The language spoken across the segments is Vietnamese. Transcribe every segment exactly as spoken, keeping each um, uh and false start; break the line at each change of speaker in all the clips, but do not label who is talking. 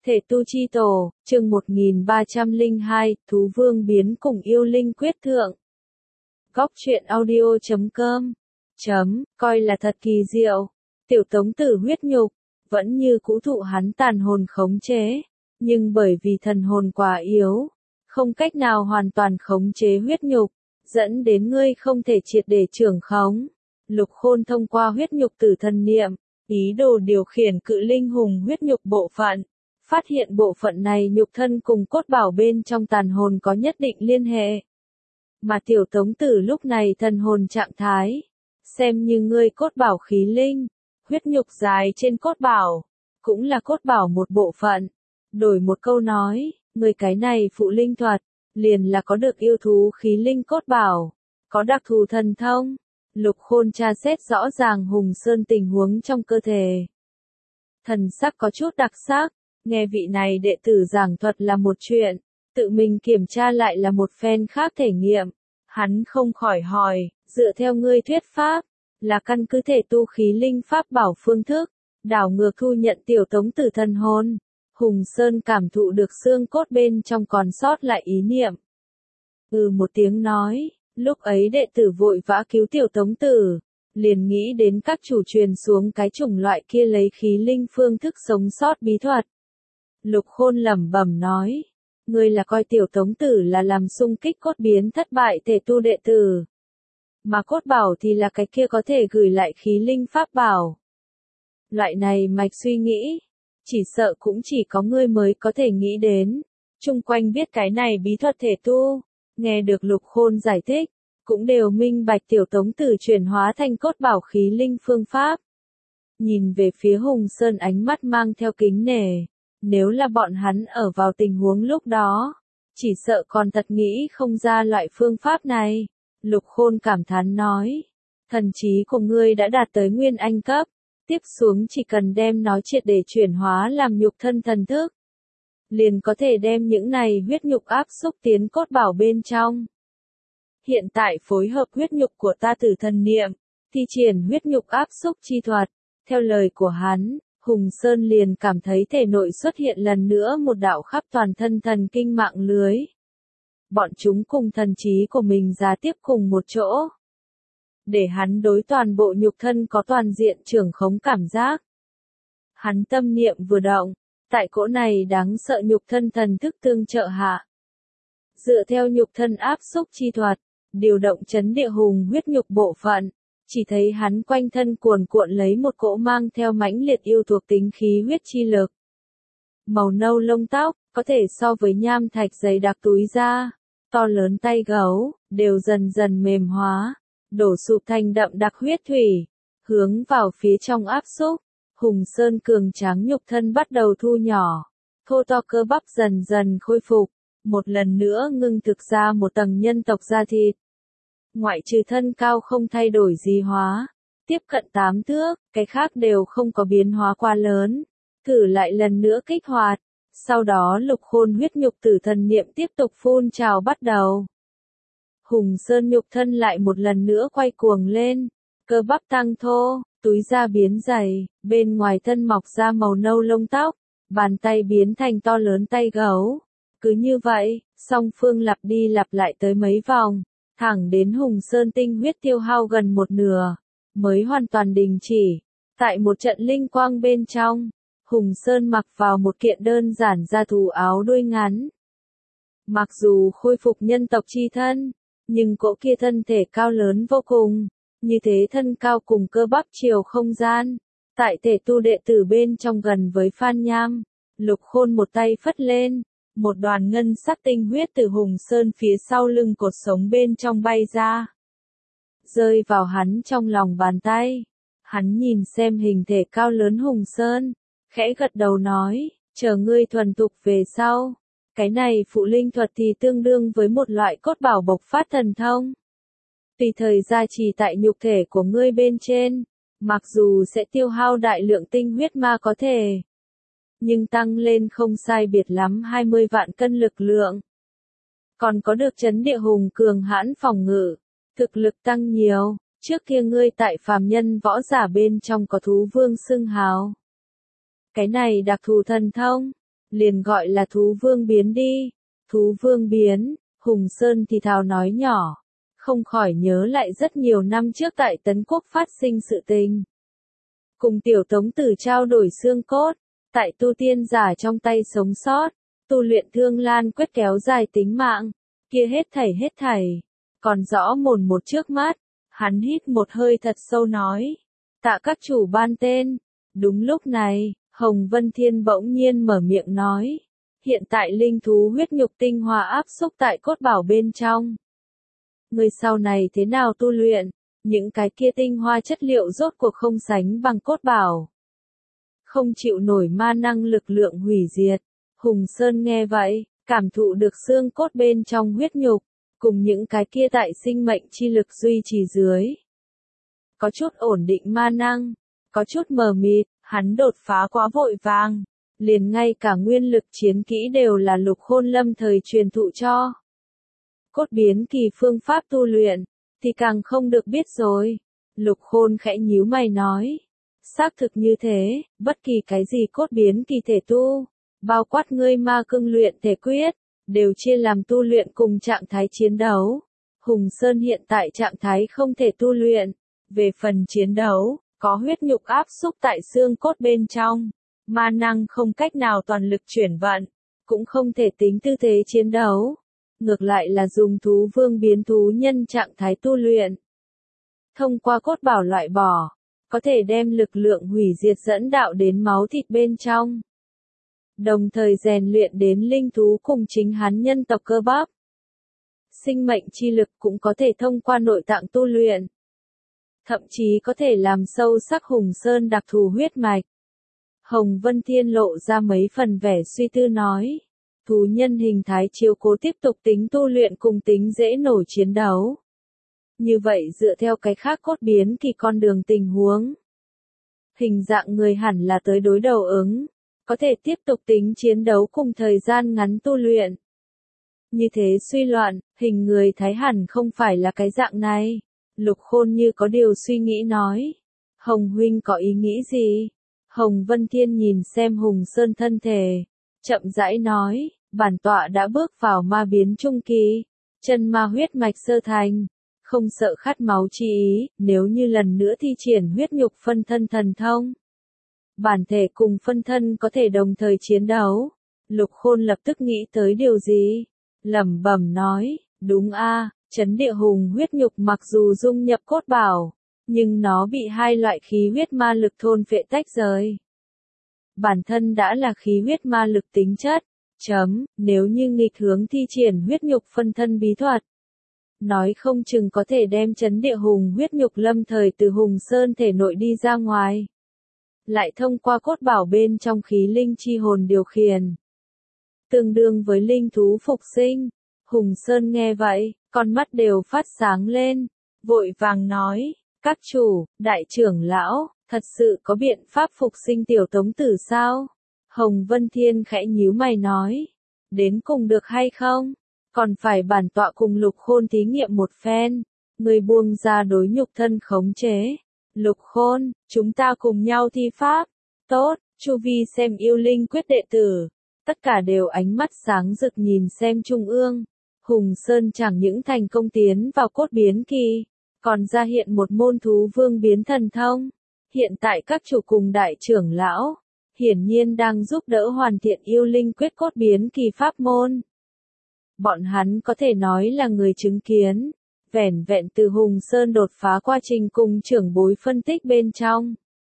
Thể tu chi tổ, chương một nghìn ba trăm lẻ hai, Thú Vương biến cùng yêu linh quyết thượng. Góc truyện audio chấm com. Chấm, coi là thật kỳ diệu. Tiểu tống tử huyết nhục, vẫn như cũ thụ hắn tàn hồn khống chế. Nhưng bởi vì thần hồn quá yếu, không cách nào hoàn toàn khống chế huyết nhục, dẫn đến ngươi không thể triệt để trưởng khống. Lục Khôn thông qua huyết nhục tử thần niệm, ý đồ điều khiển cự linh hùng huyết nhục bộ phận. Phát hiện bộ phận này nhục thân cùng cốt bảo bên trong tàn hồn có nhất định liên hệ. Mà tiểu tống tử lúc này thần hồn trạng thái, xem như ngươi cốt bảo khí linh, huyết nhục dài trên cốt bảo, cũng là cốt bảo một bộ phận. Đổi một câu nói, người cái này phụ linh thuật, liền là có được yêu thú khí linh cốt bảo, có đặc thù thần thông. Lục Khôn tra xét rõ ràng Hùng Sơn tình huống trong cơ thể. Thần sắc có chút đặc sắc. Nghe vị này đệ tử giảng thuật là một chuyện, tự mình kiểm tra lại là một phen khác thể nghiệm. Hắn không khỏi hỏi, dựa theo ngươi thuyết pháp, là căn cứ thể tu khí linh pháp bảo phương thức, đảo ngược thu nhận tiểu tống tử thần hồn. Hùng Sơn cảm thụ được xương cốt bên trong còn sót lại ý niệm. Ừ một tiếng nói, lúc ấy đệ tử vội vã cứu tiểu tống tử, liền nghĩ đến các chủ truyền xuống cái chủng loại kia lấy khí linh phương thức sống sót bí thuật. Lục Khôn lẩm bẩm nói, ngươi là coi tiểu tống tử là làm xung kích cốt biến thất bại thể tu đệ tử. Mà cốt bảo thì là cái kia có thể gửi lại khí linh pháp bảo. Loại này mạch suy nghĩ, chỉ sợ cũng chỉ có ngươi mới có thể nghĩ đến. Chung quanh biết cái này bí thuật thể tu, nghe được Lục Khôn giải thích, cũng đều minh bạch tiểu tống tử chuyển hóa thành cốt bảo khí linh phương pháp. Nhìn về phía Hùng Sơn ánh mắt mang theo kính nể. Nếu là bọn hắn ở vào tình huống lúc đó, chỉ sợ còn thật nghĩ không ra loại phương pháp này. Lục Khôn cảm thán nói, thần trí của ngươi đã đạt tới nguyên anh cấp, tiếp xuống chỉ cần đem nó triệt để chuyển hóa làm nhục thân thần thức, liền có thể đem những này huyết nhục áp xúc tiến cốt bảo bên trong. Hiện tại phối hợp huyết nhục của ta tử thần niệm, thi triển huyết nhục áp xúc chi thuật, theo lời của hắn. Hùng Sơn liền cảm thấy thể nội xuất hiện lần nữa một đạo khắp toàn thân thần kinh mạng lưới. Bọn chúng cùng thần trí của mình giá tiếp cùng một chỗ. Để hắn đối toàn bộ nhục thân có toàn diện trưởng khống cảm giác. Hắn tâm niệm vừa động, tại cỗ này đáng sợ nhục thân thần thức tương trợ hạ. Dựa theo nhục thân áp xúc chi thuật, điều động chấn địa hùng huyết nhục bộ phận. Chỉ thấy hắn quanh thân cuồn cuộn lấy một cỗ mang theo mãnh liệt yêu thuộc tính khí huyết chi lực. Màu nâu lông tóc, có thể so với nham thạch dày đặc túi da, to lớn tay gấu, đều dần dần mềm hóa, đổ sụp thành đậm đặc huyết thủy, hướng vào phía trong áp xúc. Hùng Sơn cường tráng nhục thân bắt đầu thu nhỏ, thô to cơ bắp dần dần khôi phục, một lần nữa ngưng thực ra một tầng nhân tộc da thịt. Ngoại trừ thân cao không thay đổi gì hóa, tiếp cận tám thước, cái khác đều không có biến hóa quá lớn. Thử lại lần nữa kích hoạt, sau đó Lục Khôn huyết nhục tử thần niệm tiếp tục phun trào bắt đầu. Hùng Sơn nhục thân lại một lần nữa quay cuồng lên, cơ bắp tăng thô, túi da biến dày, bên ngoài thân mọc ra màu nâu lông tóc, bàn tay biến thành to lớn tay gấu. Cứ như vậy, song phương lặp đi lặp lại tới mấy vòng. Thẳng đến Hùng Sơn tinh huyết tiêu hao gần một nửa, mới hoàn toàn đình chỉ. Tại một trận linh quang bên trong, Hùng Sơn mặc vào một kiện đơn giản da thú áo đuôi ngắn. Mặc dù khôi phục nhân tộc chi thân, nhưng cỗ kia thân thể cao lớn vô cùng, như thế thân cao cùng cơ bắp chiều không gian. Tại thể tu đệ tử bên trong gần với Phan Nham, Lục Khôn một tay phất lên. Một đoàn ngân sắc tinh huyết từ Hùng Sơn phía sau lưng cột sống bên trong bay ra. Rơi vào hắn trong lòng bàn tay. Hắn nhìn xem hình thể cao lớn Hùng Sơn. Khẽ gật đầu nói, chờ ngươi thuần thục về sau. Cái này phụ linh thuật thì tương đương với một loại cốt bảo bộc phát thần thông. Tùy thời gia trì tại nhục thể của ngươi bên trên. Mặc dù sẽ tiêu hao đại lượng tinh huyết ma có thể. Nhưng tăng lên không sai biệt lắm hai mươi vạn cân lực lượng. Còn có được chấn địa hùng cường hãn phòng ngự, thực lực tăng nhiều, trước kia ngươi tại phàm nhân võ giả bên trong có thú vương xưng hào. Cái này đặc thù thần thông, liền gọi là thú vương biến đi. Thú vương biến, Hùng Sơn thì thào nói nhỏ, không khỏi nhớ lại rất nhiều năm trước tại Tấn Quốc phát sinh sự tình. Cùng tiểu tống tử trao đổi xương cốt, tại tu tiên giả trong tay sống sót, tu luyện thương lan quyết kéo dài tính mạng, kia hết thảy hết thảy, còn rõ mồn một trước mắt, hắn hít một hơi thật sâu nói, tạ các chủ ban tên. Đúng lúc này, Hồng Vân Thiên bỗng nhiên mở miệng nói, hiện tại linh thú huyết nhục tinh hoa áp xúc tại cốt bảo bên trong. Người sau này thế nào tu luyện, những cái kia tinh hoa chất liệu rốt cuộc không sánh bằng cốt bảo. Không chịu nổi ma năng lực lượng hủy diệt. Hùng Sơn nghe vậy, cảm thụ được xương cốt bên trong huyết nhục, cùng những cái kia tại sinh mệnh chi lực duy trì dưới. Có chút ổn định ma năng, có chút mờ mịt, hắn đột phá quá vội vàng, liền ngay cả nguyên lực chiến kỹ đều là Lục Khôn lâm thời truyền thụ cho. Cốt biến kỳ phương pháp tu luyện, thì càng không được biết rồi. Lục Khôn khẽ nhíu mày nói, xác thực như thế, bất kỳ cái gì cốt biến kỳ thể tu, bao quát ngươi ma cương luyện thể quyết, đều chia làm tu luyện cùng trạng thái chiến đấu. Hùng Sơn hiện tại trạng thái không thể tu luyện, về phần chiến đấu, có huyết nhục áp xúc tại xương cốt bên trong, ma năng không cách nào toàn lực chuyển vận, cũng không thể tính tư thế chiến đấu. Ngược lại là dùng thú vương biến thú nhân trạng thái tu luyện. Thông qua cốt bảo loại bỏ, có thể đem lực lượng hủy diệt dẫn đạo đến máu thịt bên trong. Đồng thời rèn luyện đến linh thú cùng chính hắn nhân tộc cơ bắp. Sinh mệnh chi lực cũng có thể thông qua nội tạng tu luyện. Thậm chí có thể làm sâu sắc Hùng Sơn đặc thù huyết mạch. Hồng Vân Thiên lộ ra mấy phần vẻ suy tư nói. Thú nhân hình thái chiếu cố tiếp tục tính tu luyện cùng tính dễ nổi chiến đấu. Như vậy dựa theo cái khác cốt biến kỳ con đường tình huống. Hình dạng người hẳn là tới đối đầu ứng. Có thể tiếp tục tính chiến đấu cùng thời gian ngắn tu luyện. Như thế suy loạn, hình người thái hẳn không phải là cái dạng này. Lục Khôn như có điều suy nghĩ nói. Hồng huynh có ý nghĩ gì? Hồng Vân Thiên nhìn xem Hùng Sơn thân thể. Chậm rãi nói, bản tọa đã bước vào ma biến trung kỳ. Chân ma huyết mạch sơ thành. Không sợ khát máu chi ý, nếu như lần nữa thi triển huyết nhục phân thân thần thông. Bản thể cùng phân thân có thể đồng thời chiến đấu. Lục Khôn lập tức nghĩ tới điều gì? Lẩm bẩm nói, đúng a, chấn địa hùng huyết nhục mặc dù dung nhập cốt bảo, nhưng nó bị hai loại khí huyết ma lực thôn phệ tách rời. Bản thân đã là khí huyết ma lực tính chất, chấm, nếu như nghịch hướng thi triển huyết nhục phân thân bí thuật. Nói không chừng có thể đem chấn địa hùng huyết nhục lâm thời từ Hùng Sơn thể nội đi ra ngoài. Lại thông qua cốt bảo bên trong khí linh chi hồn điều khiển. Tương đương với linh thú phục sinh. Hùng Sơn nghe vậy, con mắt đều phát sáng lên. Vội vàng nói, các chủ, đại trưởng lão, thật sự có biện pháp phục sinh tiểu tống tử sao? Hồng Vân Thiên khẽ nhíu mày nói, đến cùng được hay không? Còn phải bản tọa cùng Lục Khôn thí nghiệm một phen. Người buông ra đối nhục thân khống chế. Lục Khôn, chúng ta cùng nhau thi pháp. Tốt, Chu Vi xem yêu linh quyết đệ tử. Tất cả đều ánh mắt sáng rực nhìn xem Trung ương. Hùng Sơn chẳng những thành công tiến vào cốt biến kỳ, còn ra hiện một môn thú vương biến thần thông. Hiện tại các chủ cùng đại trưởng lão, hiển nhiên đang giúp đỡ hoàn thiện yêu linh quyết cốt biến kỳ pháp môn. Bọn hắn có thể nói là người chứng kiến. Vẻn vẹn từ Hùng Sơn đột phá quá trình cùng trưởng bối phân tích bên trong.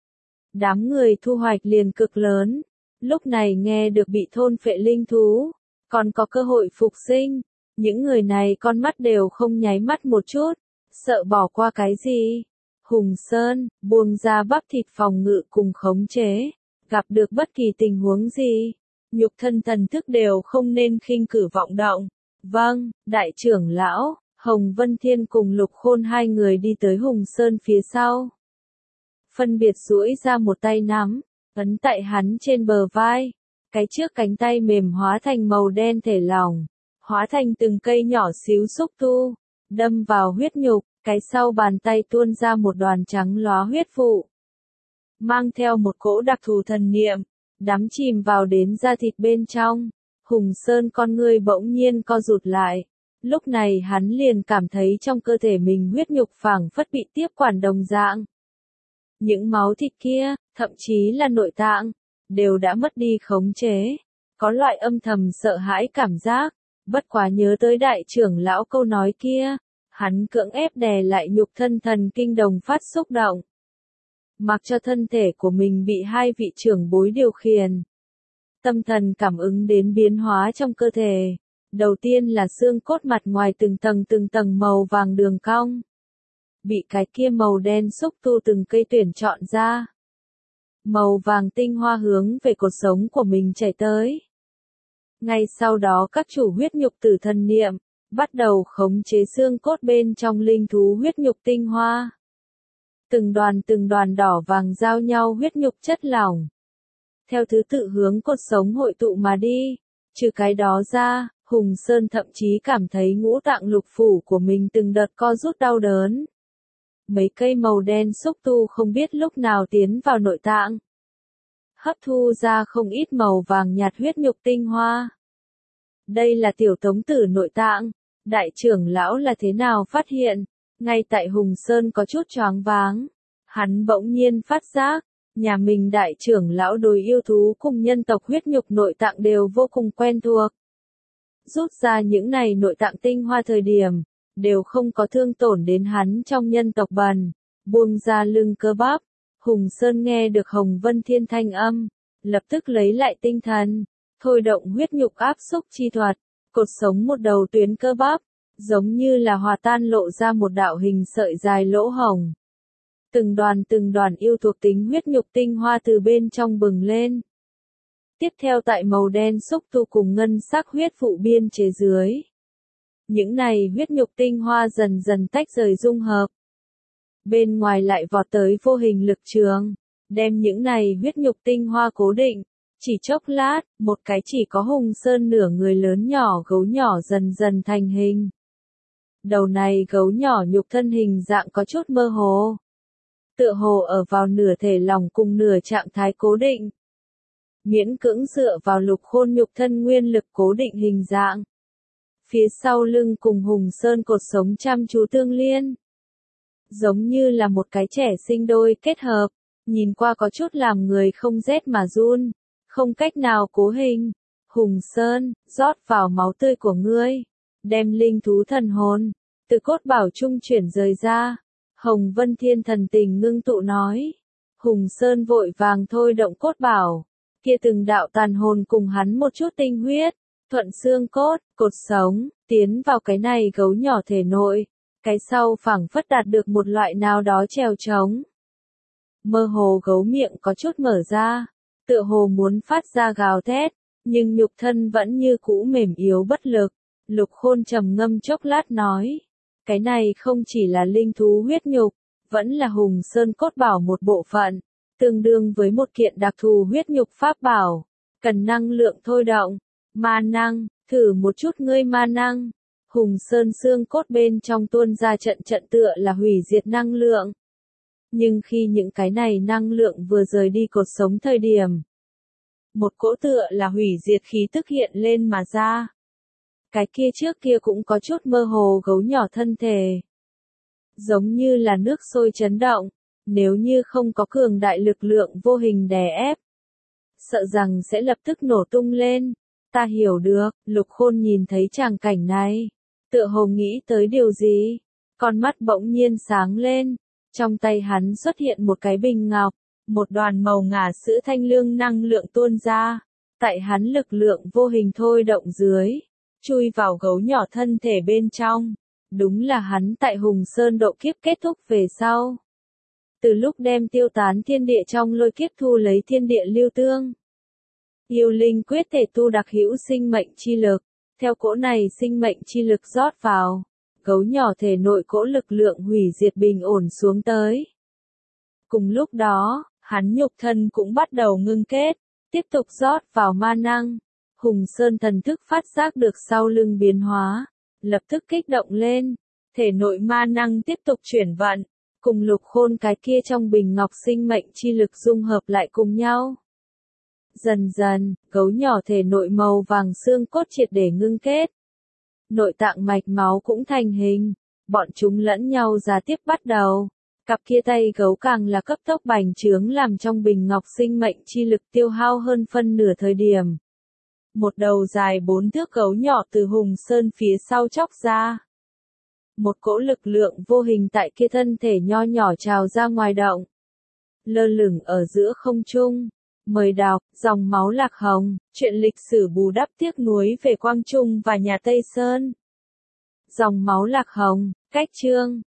Đám người thu hoạch liền cực lớn, lúc này nghe được bị thôn phệ linh thú, còn có cơ hội phục sinh, những người này con mắt đều không nháy mắt một chút, sợ bỏ qua cái gì. Hùng Sơn, buông ra bắp thịt phòng ngự cùng khống chế, gặp được bất kỳ tình huống gì, nhục thân thần thức đều không nên khinh cử vọng động. Vâng, đại trưởng lão. Hồng Vân Thiên cùng Lục Khôn hai người đi tới Hùng Sơn phía sau. Phân biệt duỗi ra một tay nắm, ấn tại hắn trên bờ vai. Cái trước cánh tay mềm hóa thành màu đen thể lỏng, hóa thành từng cây nhỏ xíu xúc tu, đâm vào huyết nhục, cái sau bàn tay tuôn ra một đoàn trắng lóa huyết vụ. Mang theo một cỗ đặc thù thần niệm, đắm chìm vào đến da thịt bên trong. Hùng Sơn con ngươi bỗng nhiên co rụt lại. Lúc này hắn liền cảm thấy trong cơ thể mình huyết nhục phảng phất bị tiếp quản đồng dạng. Những máu thịt kia, thậm chí là nội tạng, đều đã mất đi khống chế. Có loại âm thầm sợ hãi cảm giác, bất quá nhớ tới đại trưởng lão câu nói kia, hắn cưỡng ép đè lại nhục thân thần kinh đồng phát xúc động. Mặc cho thân thể của mình bị hai vị trưởng bối điều khiển. Tâm thần cảm ứng đến biến hóa trong cơ thể. Đầu tiên là xương cốt mặt ngoài từng tầng từng tầng màu vàng đường cong. Bị cái kia màu đen xúc tu từng cây tuyển chọn ra. Màu vàng tinh hoa hướng về cột sống của mình chảy tới. Ngay sau đó các chủ huyết nhục tử thần niệm, bắt đầu khống chế xương cốt bên trong linh thú huyết nhục tinh hoa. Từng đoàn từng đoàn đỏ vàng giao nhau huyết nhục chất lỏng. Theo thứ tự hướng cột sống hội tụ mà đi. Trừ cái đó ra, Hùng Sơn thậm chí cảm thấy ngũ tạng lục phủ của mình từng đợt co rút đau đớn. Mấy cây màu đen xúc tu không biết lúc nào tiến vào nội tạng. Hấp thu ra không ít màu vàng nhạt huyết nhục tinh hoa. Đây là tiểu tống tử nội tạng. Đại trưởng lão là thế nào phát hiện? Ngay tại Hùng Sơn có chút choáng váng. Hắn bỗng nhiên phát giác. Nhà mình đại trưởng lão đối yêu thú cùng nhân tộc huyết nhục nội tạng đều vô cùng quen thuộc. Rút ra những này nội tạng tinh hoa thời điểm, đều không có thương tổn đến hắn trong nhân tộc bần, buông ra lưng cơ bắp. Hùng Sơn nghe được Hồng Vân Thiên thanh âm, lập tức lấy lại tinh thần, thôi động huyết nhục áp xúc chi thuật, cột sống một đầu tuyến cơ bắp, giống như là hòa tan lộ ra một đạo hình sợi dài lỗ hổng. Từng đoàn từng đoàn yêu thuộc tính huyết nhục tinh hoa từ bên trong bừng lên. Tiếp theo tại màu đen xúc tu cùng ngân sắc huyết phụ biên chế dưới. Những này huyết nhục tinh hoa dần dần tách rời dung hợp. Bên ngoài lại vọt tới vô hình lực trường, đem những này huyết nhục tinh hoa cố định. Chỉ chốc lát, một cái chỉ có Hùng Sơn nửa người lớn nhỏ gấu nhỏ dần dần thành hình. Đầu này gấu nhỏ nhục thân hình dạng có chút mơ hồ. Tựa hồ ở vào nửa thể lòng cùng nửa trạng thái cố định. Miễn cưỡng dựa vào lục khôn nhục thân nguyên lực cố định hình dạng. Phía sau lưng cùng Hùng Sơn cột sống chăm chú tương liên. Giống như là một cái trẻ sinh đôi kết hợp, nhìn qua có chút làm người không rét mà run, không cách nào cố hình. Hùng Sơn, rót vào máu tươi của ngươi, đem linh thú thần hồn, từ cốt bảo trung chuyển rời ra. Hồng Vân Thiên thần tình ngưng tụ nói. Hùng Sơn vội vàng thôi động cốt bảo. Kia từng đạo tàn hồn cùng hắn một chút tinh huyết. Thuận xương cốt, cột sống, tiến vào cái này gấu nhỏ thể nội. Cái sau phảng phất đạt được một loại nào đó trèo trống. Mơ hồ gấu miệng có chút mở ra. Tựa hồ muốn phát ra gào thét. Nhưng nhục thân vẫn như cũ mềm yếu bất lực. Lục Khôn trầm ngâm chốc lát nói. Cái này không chỉ là linh thú huyết nhục, vẫn là Hùng Sơn cốt bảo một bộ phận, tương đương với một kiện đặc thù huyết nhục pháp bảo, cần năng lượng thôi động, ma năng, thử một chút ngươi ma năng. Hùng Sơn xương cốt bên trong tuôn ra trận trận tựa là hủy diệt năng lượng. Nhưng khi những cái này năng lượng vừa rời đi cột sống thời điểm, một cỗ tựa là hủy diệt khí tức hiện lên mà ra. Cái kia trước kia cũng có chút mơ hồ gấu nhỏ thân thể. Giống như là nước sôi chấn động, nếu như không có cường đại lực lượng vô hình đè ép. Sợ rằng sẽ lập tức nổ tung lên. Ta hiểu được, Lục Khôn nhìn thấy tràng cảnh này. Tựa hồ nghĩ tới điều gì? Con mắt bỗng nhiên sáng lên. Trong tay hắn xuất hiện một cái bình ngọc. Một đoàn màu ngà sữa thanh lương năng lượng tuôn ra. Tại hắn lực lượng vô hình thôi động dưới. Chui vào gấu nhỏ thân thể bên trong. Đúng là hắn tại Hùng Sơn độ kiếp kết thúc về sau. Từ lúc đem tiêu tán thiên địa trong lôi kiếp thu lấy thiên địa lưu tương. Yêu linh quyết thể tu đặc hữu sinh mệnh chi lực. Theo cỗ này sinh mệnh chi lực rót vào. Gấu nhỏ thể nội cỗ lực lượng hủy diệt bình ổn xuống tới. Cùng lúc đó, hắn nhục thân cũng bắt đầu ngưng kết. Tiếp tục rót vào ma năng. Hùng Sơn thần thức phát giác được sau lưng biến hóa, lập tức kích động lên, thể nội ma năng tiếp tục chuyển vận, cùng Lục Khôn cái kia trong bình ngọc sinh mệnh chi lực dung hợp lại cùng nhau. Dần dần, gấu nhỏ thể nội màu vàng xương cốt triệt để ngưng kết. Nội tạng mạch máu cũng thành hình. Bọn chúng lẫn nhau giá tiếp bắt đầu. Cặp kia tay gấu càng là cấp tốc bành trướng làm trong bình ngọc sinh mệnh chi lực tiêu hao hơn phân nửa thời điểm. Một đầu dài bốn thước gấu nhỏ từ Hùng Sơn phía sau chóc ra. Một cỗ lực lượng vô hình tại kia thân thể nho nhỏ trào ra ngoài động. Lơ lửng ở giữa không trung. Mời đọc, dòng máu lạc hồng, chuyện lịch sử bù đắp tiếc nuối về Quang Trung và nhà Tây Sơn. Dòng máu lạc hồng, cách chương.